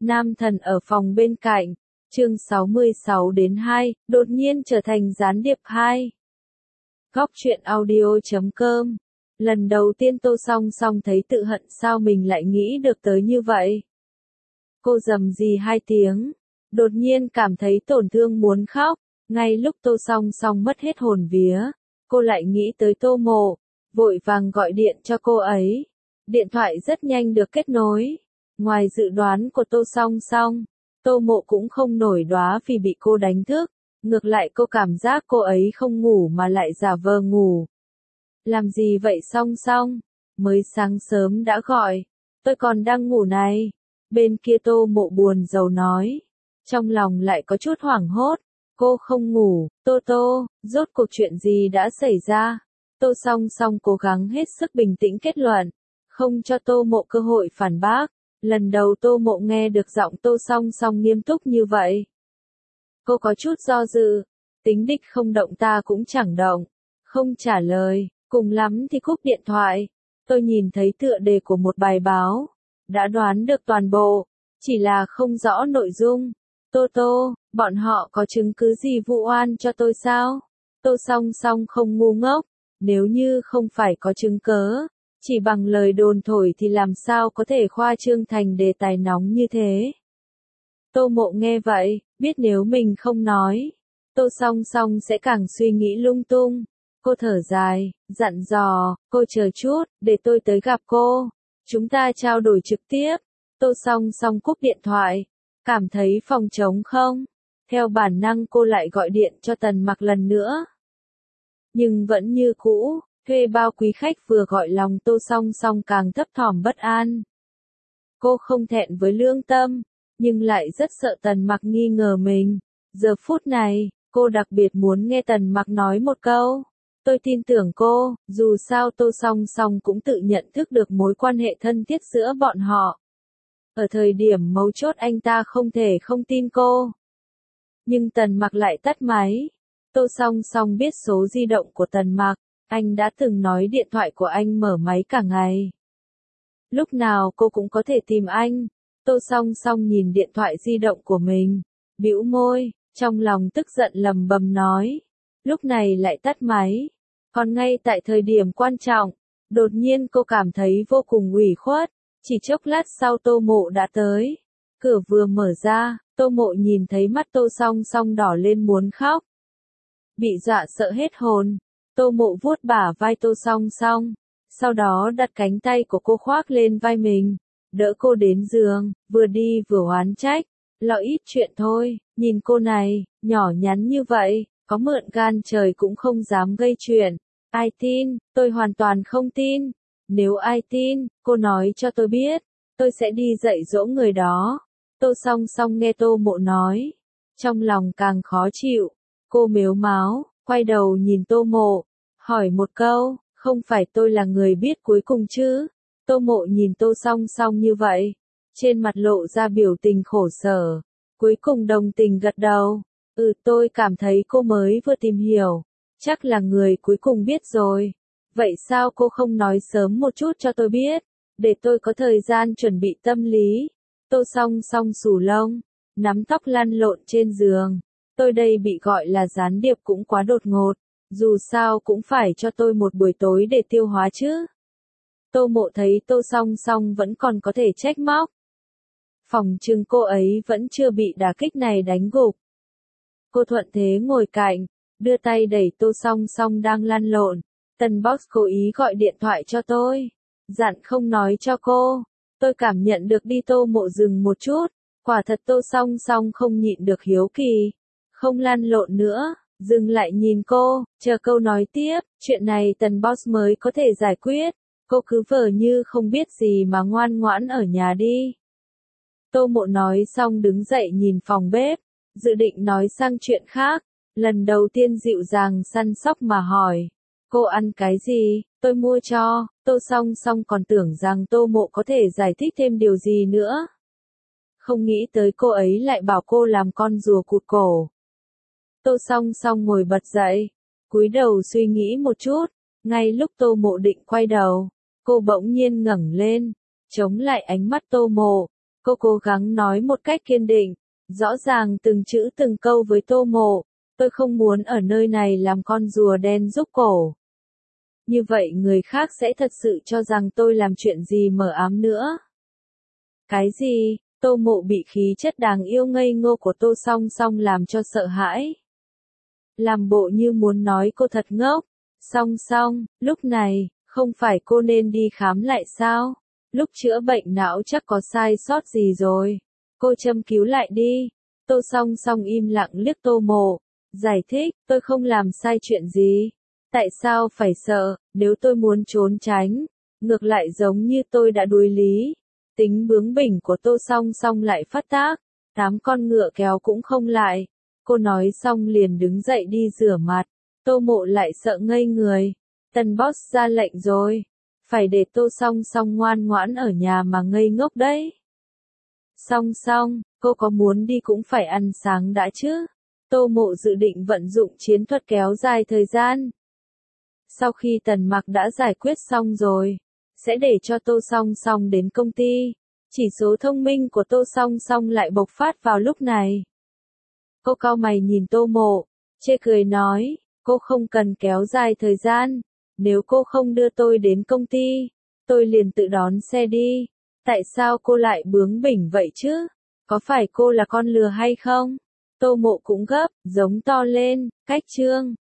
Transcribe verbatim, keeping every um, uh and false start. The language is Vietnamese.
Nam thần ở phòng bên cạnh, chương sáu mươi sáu đến hai, đột nhiên trở thành gián điệp hai. Góc truyện audio chấm com. Lần đầu tiên Tô Song Song thấy tự hận sao mình lại nghĩ được tới như vậy. Cô rầm rì hai tiếng, đột nhiên cảm thấy tổn thương muốn khóc, ngay lúc Tô Song Song mất hết hồn vía, cô lại nghĩ tới Tô Mộ, vội vàng gọi điện cho cô ấy. Điện thoại rất nhanh được kết nối. Ngoài dự đoán của Tô Song Song, Tô Mộ cũng không nổi đoá vì bị cô đánh thức, ngược lại cô cảm giác cô ấy không ngủ mà lại giả vờ ngủ. Làm gì vậy Song Song? Mới sáng sớm đã gọi, tôi còn đang ngủ này. Bên kia Tô Mộ buồn rầu nói, trong lòng lại có chút hoảng hốt. Cô không ngủ, Tô Tô, rốt cuộc chuyện gì đã xảy ra? Tô Song Song cố gắng hết sức bình tĩnh kết luận, không cho Tô Mộ cơ hội phản bác. Lần đầu Tô Mộ nghe được giọng Tô Song Song nghiêm túc như vậy. Cô có chút do dự, tính đích không động ta cũng chẳng động, không trả lời, cùng lắm thì cúp điện thoại. Tôi nhìn thấy tựa đề của một bài báo, đã đoán được toàn bộ, chỉ là không rõ nội dung. Tô Tô, bọn họ có chứng cứ gì vụ oan cho tôi sao? Tô Song Song không ngu ngốc, nếu như không phải có chứng cớ, chỉ bằng lời đồn thổi thì làm sao có thể khoa trương thành đề tài nóng như thế. Tô Mộ nghe vậy, biết nếu mình không nói, Tô Song Song sẽ càng suy nghĩ lung tung. Cô thở dài, dặn dò, cô chờ chút, để tôi tới gặp cô. Chúng ta trao đổi trực tiếp. Tô Song Song cúp điện thoại, cảm thấy phòng trống không. Theo bản năng cô lại gọi điện cho Tần Mặc lần nữa. Nhưng vẫn như cũ, thuê bao quý khách vừa gọi lòng Tô Song Song càng thấp thỏm bất an. Cô không thẹn với lương tâm, nhưng lại rất sợ Tần Mặc nghi ngờ mình. Giờ phút này, cô đặc biệt muốn nghe Tần Mặc nói một câu. Tôi tin tưởng cô, dù sao Tô Song Song cũng tự nhận thức được mối quan hệ thân thiết giữa bọn họ. Ở thời điểm mấu chốt anh ta không thể không tin cô. Nhưng Tần Mặc lại tắt máy. Tô Song Song biết số di động của Tần Mặc, anh đã từng nói điện thoại của anh mở máy cả ngày. Lúc nào cô cũng có thể tìm anh. Tô Song Song nhìn điện thoại di động của mình, bĩu môi, trong lòng tức giận lầm bầm nói. Lúc này lại tắt máy. Còn ngay tại thời điểm quan trọng, đột nhiên cô cảm thấy vô cùng ủy khuất. Chỉ chốc lát sau Tô Mộ đã tới. Cửa vừa mở ra, Tô Mộ nhìn thấy mắt Tô Song Song đỏ lên muốn khóc. Bị dọa sợ hết hồn, Tô Mộ vuốt bả vai Tô Song Song, sau đó đặt cánh tay của cô khoác lên vai mình, đỡ cô đến giường, vừa đi vừa oán trách, lo ít chuyện thôi, nhìn cô này, nhỏ nhắn như vậy, có mượn gan trời cũng không dám gây chuyện. Ai tin? Tôi hoàn toàn không tin. Nếu ai tin, cô nói cho tôi biết, tôi sẽ đi dạy dỗ người đó. Tô Song Song nghe Tô Mộ nói, trong lòng càng khó chịu. Cô mếu máo, quay đầu nhìn Tô Mộ, hỏi một câu, không phải tôi là người biết cuối cùng chứ? Tô Mộ nhìn Tô Song Song như vậy, trên mặt lộ ra biểu tình khổ sở, cuối cùng đồng tình gật đầu. Ừ, tôi cảm thấy cô mới vừa tìm hiểu, chắc là người cuối cùng biết rồi. Vậy sao cô không nói sớm một chút cho tôi biết, để tôi có thời gian chuẩn bị tâm lý? Tô Song Song xù lông, nắm tóc lăn lộn trên giường. Tôi đây bị gọi là gián điệp cũng quá đột ngột, dù sao cũng phải cho tôi một buổi tối để tiêu hóa chứ. Tô Mộ thấy Tô Song Song vẫn còn có thể trách móc. Phòng trừng cô ấy vẫn chưa bị đả kích này đánh gục. Cô thuận thế ngồi cạnh, đưa tay đẩy Tô Song Song đang lăn lộn. Tần Box cố ý gọi điện thoại cho tôi, dặn không nói cho cô. Tôi cảm nhận được đi. Tô Mộ dừng một chút, quả thật Tô Song Song không nhịn được hiếu kỳ, không lăn lộn nữa, dừng lại nhìn cô, chờ câu nói tiếp. Chuyện này Tần Boss mới có thể giải quyết, cô cứ vờ như không biết gì mà ngoan ngoãn ở nhà đi. Tô Mộ nói xong đứng dậy nhìn phòng bếp, dự định nói sang chuyện khác. Lần đầu tiên dịu dàng săn sóc mà hỏi, cô ăn cái gì, tôi mua cho. Tô Song Song còn tưởng rằng Tô Mộ có thể giải thích thêm điều gì nữa. Không nghĩ tới cô ấy lại bảo cô làm con rùa cụt cổ. Tô Song Song ngồi bật dậy, cúi đầu suy nghĩ một chút, ngay lúc Tô Mộ định quay đầu, cô bỗng nhiên ngẩng lên, chống lại ánh mắt Tô Mộ, Cô cố gắng nói một cách kiên định, rõ ràng từng chữ từng câu với Tô Mộ. Tôi không muốn ở nơi này làm con rùa đen rút cổ. Như vậy người khác sẽ thật sự cho rằng tôi làm chuyện gì mờ ám nữa. Cái gì? Tô Mộ bị khí chất đáng yêu ngây ngô của Tô Song Song làm cho sợ hãi. Làm bộ như muốn nói cô thật ngốc. Song Song, lúc này, không phải cô nên đi khám lại sao? Lúc chữa bệnh não chắc có sai sót gì rồi. Cô châm cứu lại đi. Tô Song Song im lặng liếc Tô Mộ. Giải thích, tôi không làm sai chuyện gì. Tại sao phải sợ, nếu tôi muốn trốn tránh, ngược lại giống như tôi đã đuối lý. Tính bướng bỉnh của Tô Song Song lại phát tác, tám con ngựa kéo cũng không lại. Cô nói xong liền đứng dậy đi rửa mặt, Tô Mộ lại sợ ngây người. Tần boss ra lệnh rồi, phải để Tô Song Song ngoan ngoãn ở nhà mà ngây ngốc đấy. Song Song, cô có muốn đi cũng phải ăn sáng đã chứ. Tô Mộ dự định vận dụng chiến thuật kéo dài thời gian. Sau khi Tần Mặc đã giải quyết xong rồi, sẽ để cho Tô Song Song đến công ty. Chỉ số thông minh của Tô Song Song lại bộc phát vào lúc này. Cô cau mày nhìn Tô Mộ, chê cười nói, cô không cần kéo dài thời gian. Nếu cô không đưa tôi đến công ty, tôi liền tự đón xe đi. Tại sao cô lại bướng bỉnh vậy chứ? Có phải cô là con lừa hay không? Tô Mộ cũng gấp, giống to lên, cách chương.